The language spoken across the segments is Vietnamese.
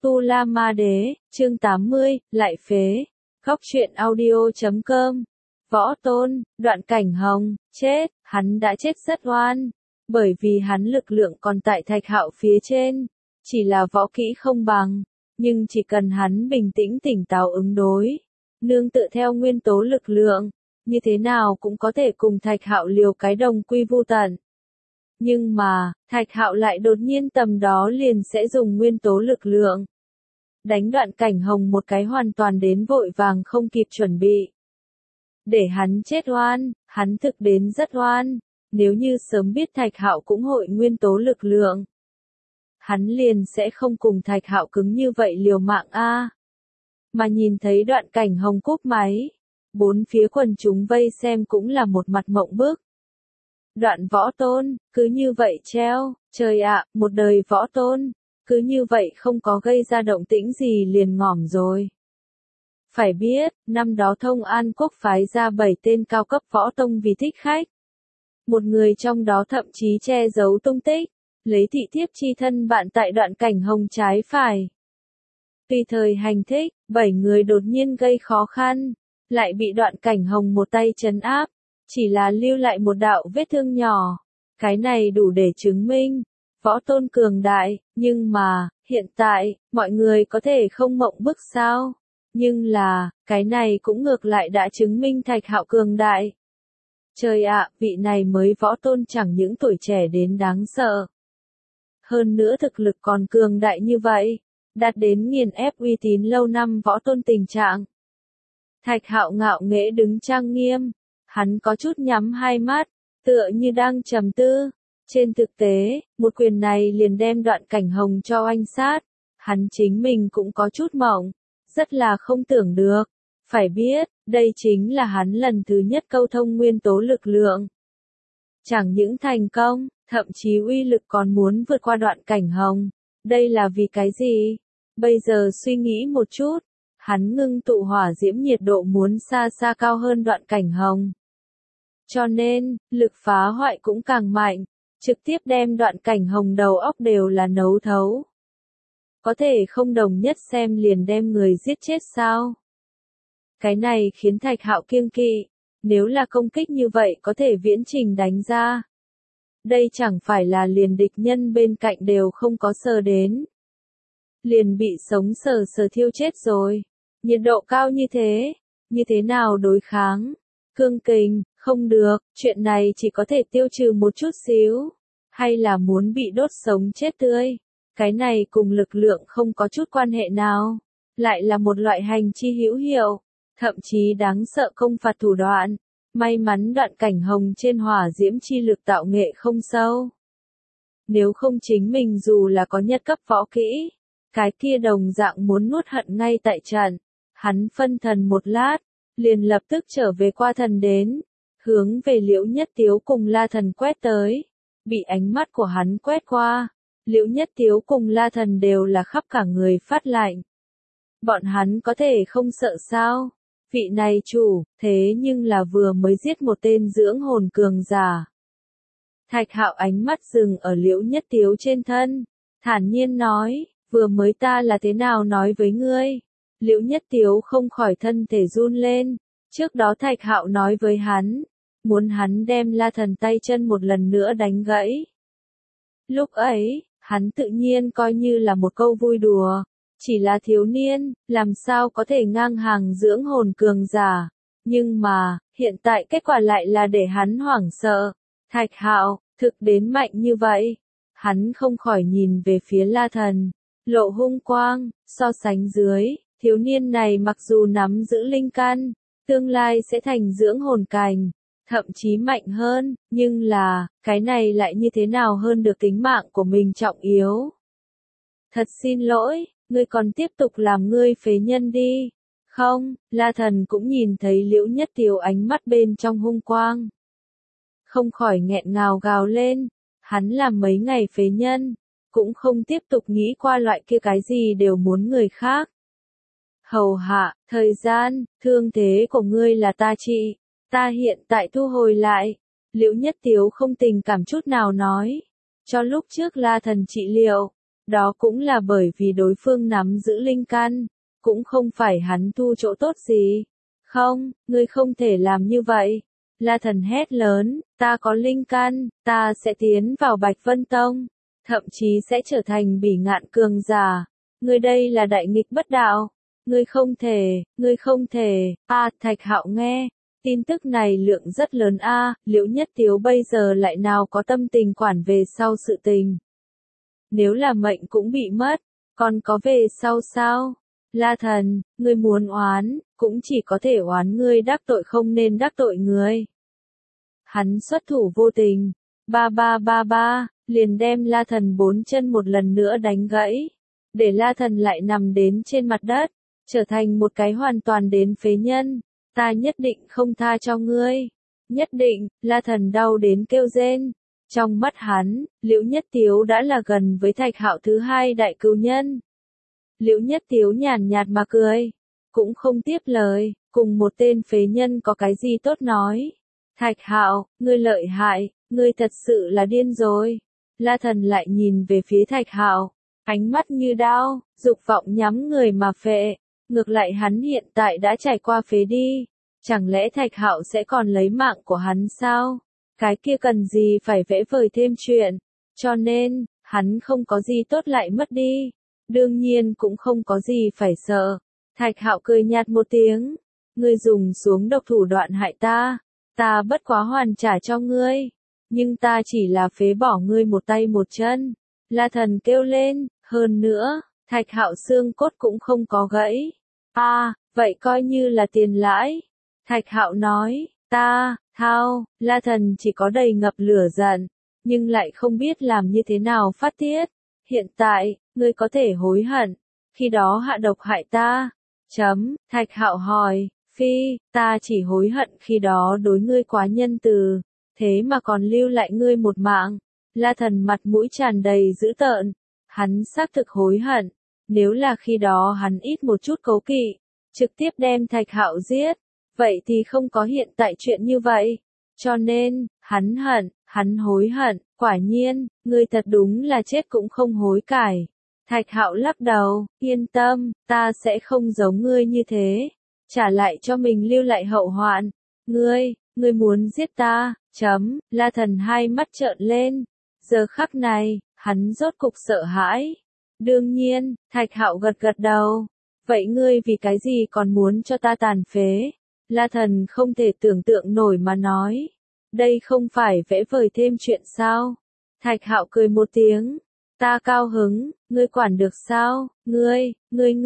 Tu La Ma Đế, chương 80, lại phế. Góc truyện audio.com. Võ Tôn, Đoạn Cảnh Hồng, chết, hắn đã chết rất oan. Bởi vì hắn lực lượng còn tại Thạch Hạo phía trên. Chỉ là võ kỹ không bằng. Nhưng chỉ cần hắn bình tĩnh tỉnh táo ứng đối. Nương tựa theo nguyên tố lực lượng. Như thế nào cũng có thể cùng Thạch Hạo liều cái đồng quy vu tận. Nhưng mà, Thạch Hạo lại đột nhiên tầm đó liền sẽ dùng nguyên tố lực lượng. Đánh Đoạn Cảnh Hồng một cái hoàn toàn đến vội vàng không kịp chuẩn bị. Để hắn chết oan, hắn thực đến rất oan. Nếu như sớm biết Thạch Hạo cũng hội nguyên tố lực lượng. Hắn liền sẽ không cùng Thạch Hạo cứng như vậy liều mạng a. Mà nhìn thấy Đoạn Cảnh Hồng cúp máy. Bốn phía quần chúng vây xem cũng là một mặt mộng bức. Đoạn Võ Tôn, cứ như vậy treo, trời ạ, một đời Võ Tôn, cứ như vậy không có gây ra động tĩnh gì liền ngỏm rồi. Phải biết, năm đó Thông An Quốc phái ra 7 tên cao cấp võ tông vì thích khách. Một người trong đó thậm chí che giấu tung tích, lấy thị thiếp chi thân bạn tại Đoạn Cảnh Hồng trái phải. Tùy thời hành thích, 7 người đột nhiên gây khó khăn, lại bị Đoạn Cảnh Hồng một tay trấn áp. Chỉ là lưu lại một đạo vết thương nhỏ. Cái này đủ để chứng minh. Võ Tôn cường đại. Nhưng mà, hiện tại, mọi người có thể không mộng bức sao? Nhưng là, cái này cũng ngược lại đã chứng minh Thạch Hạo cường đại. Trời ạ, vị này mới Võ Tôn chẳng những tuổi trẻ đến đáng sợ. Hơn nữa thực lực còn cường đại như vậy. Đạt đến nghiền ép uy tín lâu năm Võ Tôn tình trạng. Thạch Hạo ngạo nghễ đứng trang nghiêm. Hắn có chút nhắm hai mắt, tựa như đang trầm tư. Trên thực tế, một quyền này liền đem Đoạn Cảnh Hồng cho oanh sát. Hắn chính mình cũng có chút mộng, rất là không tưởng được. Phải biết, đây chính là hắn lần thứ nhất câu thông nguyên tố lực lượng. Chẳng những thành công, thậm chí uy lực còn muốn vượt qua Đoạn Cảnh Hồng. Đây là vì cái gì? Bây giờ suy nghĩ một chút, hắn ngưng tụ hỏa diễm nhiệt độ muốn xa xa cao hơn Đoạn Cảnh Hồng. Cho nên, lực phá hoại cũng càng mạnh, trực tiếp đem Đoạn Cảnh Hồng đầu óc đều là nấu thấu. Có thể không đồng nhất xem liền đem người giết chết sao? Cái này khiến Thạch Hạo kiêng kỵ, nếu là công kích như vậy có thể viễn trình đánh ra. Đây chẳng phải là liền địch nhân bên cạnh đều không có sờ đến. Liền bị sống sờ sờ thiêu chết rồi. Nhiệt độ cao như thế nào đối kháng? Cương kình, không được, chuyện này chỉ có thể tiêu trừ một chút xíu. Hay là muốn bị đốt sống chết tươi. Cái này cùng lực lượng không có chút quan hệ nào. Lại là một loại hành chi hữu hiệu. Thậm chí đáng sợ công phạt thủ đoạn. May mắn Đoạn Cảnh Hồng trên hỏa diễm chi lực tạo nghệ không sâu. Nếu không chính mình dù là có nhất cấp võ kỹ. Cái kia đồng dạng muốn nuốt hận ngay tại trận. Hắn phân thần một lát. Liền lập tức trở về qua thần đến, hướng về Liễu Nhất Tiếu cùng La Thần quét tới. Bị ánh mắt của hắn quét qua, Liễu Nhất Tiếu cùng La Thần đều là khắp cả người phát lạnh. Bọn hắn có thể không sợ sao? Vị này chủ, thế nhưng là vừa mới giết một tên dưỡng hồn cường giả. Thạch Hạo ánh mắt dừng ở Liễu Nhất Tiếu trên thân, thản nhiên nói, vừa mới ta là thế nào nói với ngươi? Liễu Nhất Tiếu không khỏi thân thể run lên, trước đó Thạch Hạo nói với hắn, muốn hắn đem La Thần tay chân một lần nữa đánh gãy. Lúc ấy, hắn tự nhiên coi như là một câu vui đùa, chỉ là thiếu niên, làm sao có thể ngang hàng dưỡng hồn cường giả, nhưng mà, hiện tại kết quả lại là để hắn hoảng sợ. Thạch Hạo, thực đến mạnh như vậy, hắn không khỏi nhìn về phía La Thần, lộ hung quang, so sánh dưới. Thiếu niên này mặc dù nắm giữ linh căn, tương lai sẽ thành dưỡng hồn cành, thậm chí mạnh hơn, nhưng là, cái này lại như thế nào hơn được tính mạng của mình trọng yếu. Thật xin lỗi, ngươi còn tiếp tục làm ngươi phế nhân đi. Không, La Thần cũng nhìn thấy Liễu Nhất Tiếu ánh mắt bên trong hung quang. Không khỏi nghẹn ngào gào lên, hắn làm mấy ngày phế nhân, cũng không tiếp tục nghĩ qua loại kia cái gì đều muốn người khác. Hầu hạ, thời gian, thương thế của ngươi là ta trị, ta hiện tại thu hồi lại. Liễu Nhất Tiếu không tình cảm chút nào nói. Cho lúc trước La Thần trị liệu, Đó cũng là bởi vì đối phương nắm giữ linh căn, cũng không phải hắn thu chỗ tốt gì. Không, ngươi không thể làm như vậy. La Thần hét lớn, ta có linh căn, ta sẽ tiến vào Bạch Vân Tông, thậm chí sẽ trở thành bỉ ngạn cường giả. Ngươi đây là đại nghịch bất đạo. Ngươi không thể, Thạch Hạo nghe. Tin tức này lượng rất lớn Liễu Nhất Tiếu bây giờ lại nào có tâm tình quản về sau sự tình. Nếu là mệnh cũng bị mất, còn có về sau sao? La Thần, ngươi muốn oán, cũng chỉ có thể oán ngươi đắc tội không nên đắc tội người. Hắn xuất thủ vô tình, ba, liền đem La Thần 4 chân một lần nữa đánh gãy, để La Thần lại nằm đến trên mặt đất, trở thành một cái hoàn toàn đến phế nhân. Ta nhất định không tha cho ngươi. Nhất định, La Thần đau đến kêu rên. Trong mắt hắn, Liễu Nhất Tiếu đã là gần với Thạch Hạo thứ hai đại cừu nhân. Liễu Nhất Tiếu nhàn nhạt mà cười, cũng không tiếp lời, cùng một tên phế nhân có cái gì tốt nói. Thạch Hạo, ngươi lợi hại, ngươi thật sự là điên rồi. La Thần lại nhìn về phía Thạch Hạo, ánh mắt như đao, dục vọng nhắm người mà phệ. Ngược lại hắn hiện tại đã trải qua phế đi, chẳng lẽ Thạch Hạo sẽ còn lấy mạng của hắn sao? Cái kia cần gì phải vẽ vời thêm chuyện, cho nên, hắn không có gì tốt lại mất đi, đương nhiên cũng không có gì phải sợ. Thạch Hạo cười nhạt một tiếng, ngươi dùng xuống độc thủ đoạn hại ta bất quá hoàn trả cho ngươi, nhưng ta chỉ là phế bỏ ngươi một tay một chân. La Thần kêu lên, hơn nữa, Thạch Hạo xương cốt cũng không có gãy. Vậy coi như là tiền lãi. Thạch Hạo nói, La Thần chỉ có đầy ngập lửa giận, nhưng lại không biết làm như thế nào phát tiết. Hiện tại, ngươi có thể hối hận, khi đó hạ độc hại ta. Thạch Hạo hỏi, ta chỉ hối hận khi đó đối ngươi quá nhân từ, thế mà còn lưu lại ngươi một mạng. La Thần mặt mũi tràn đầy dữ tợn, hắn xác thực hối hận, nếu là khi đó hắn ít một chút cấu kỵ, trực tiếp đem Thạch Hạo giết, vậy thì không có hiện tại chuyện như vậy. Cho nên, hắn hối hận, quả nhiên, ngươi thật đúng là chết cũng không hối cải. Thạch Hạo lắc đầu, yên tâm, ta sẽ không giống ngươi như thế, trả lại cho mình lưu lại hậu hoạn. Ngươi muốn giết ta, La Thần hai mắt trợn lên, giờ khắc này, hắn rốt cục sợ hãi. Đương nhiên, Thạch Hạo gật gật đầu, vậy ngươi vì cái gì còn muốn cho ta tàn phế? La Thần không thể tưởng tượng nổi mà nói, đây không phải vẽ vời thêm chuyện sao? Thạch Hạo cười một tiếng, ta cao hứng, ngươi quản được sao? Ngươi,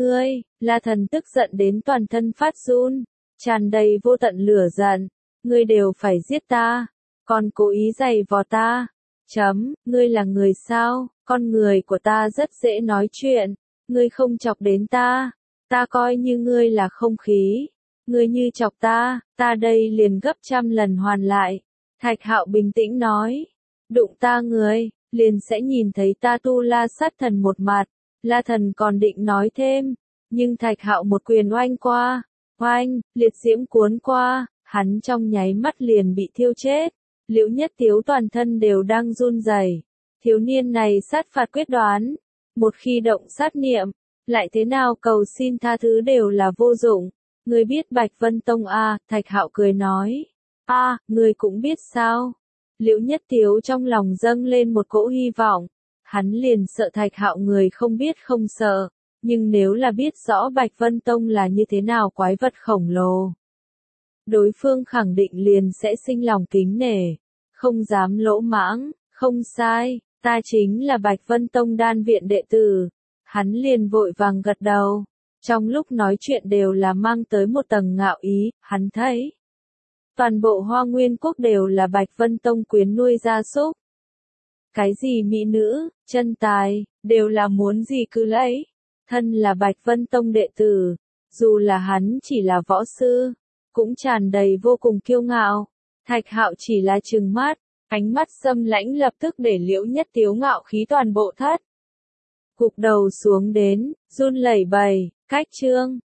La Thần tức giận đến toàn thân phát run, tràn đầy vô tận lửa giận, ngươi đều phải giết ta, còn cố ý giày vò ta. Ngươi là người sao? Con người của ta rất dễ nói chuyện, ngươi không chọc đến ta coi như ngươi là không khí. Ngươi như chọc ta đây liền gấp 100 lần hoàn lại. Thạch Hạo bình tĩnh nói, đụng ta ngươi, liền sẽ nhìn thấy ta tu La Sát Thần một mặt. La Thần còn định nói thêm, nhưng Thạch Hạo một quyền oanh qua, liệt diễm cuốn qua, hắn trong nháy mắt liền bị thiêu chết. Liễu Nhất Tiếu toàn thân đều đang run rẩy. Thiếu niên này sát phạt quyết đoán, một khi động sát niệm, lại thế nào cầu xin tha thứ đều là vô dụng. Ngươi biết Bạch Vân Tông Thạch Hạo cười nói. Ngươi cũng biết sao? Liễu Nhất Tiếu trong lòng dâng lên một cỗ hy vọng, hắn liền sợ Thạch Hạo người không biết không sợ, nhưng nếu là biết rõ Bạch Vân Tông là như thế nào quái vật khổng lồ, đối phương khẳng định liền sẽ sinh lòng kính nể, không dám lỗ mãng. Không sai, ta chính là Bạch Vân Tông đan viện đệ tử. Hắn liền vội vàng gật đầu, trong lúc nói chuyện đều là mang tới một tầng ngạo ý. Hắn thấy toàn bộ Hoa Nguyên Quốc đều là Bạch Vân Tông quyến nuôi gia súc. Cái gì mỹ nữ, chân tài, đều là muốn gì cứ lấy. Thân là Bạch Vân Tông đệ tử, dù là hắn chỉ là võ sư, cũng tràn đầy vô cùng kiêu ngạo. Thạch Hạo chỉ là trừng mắt, ánh mắt xâm lãnh lập tức để Liễu Nhất Tiếu ngạo khí toàn bộ thất. Gục đầu xuống đến, run lẩy bẩy, cách chương.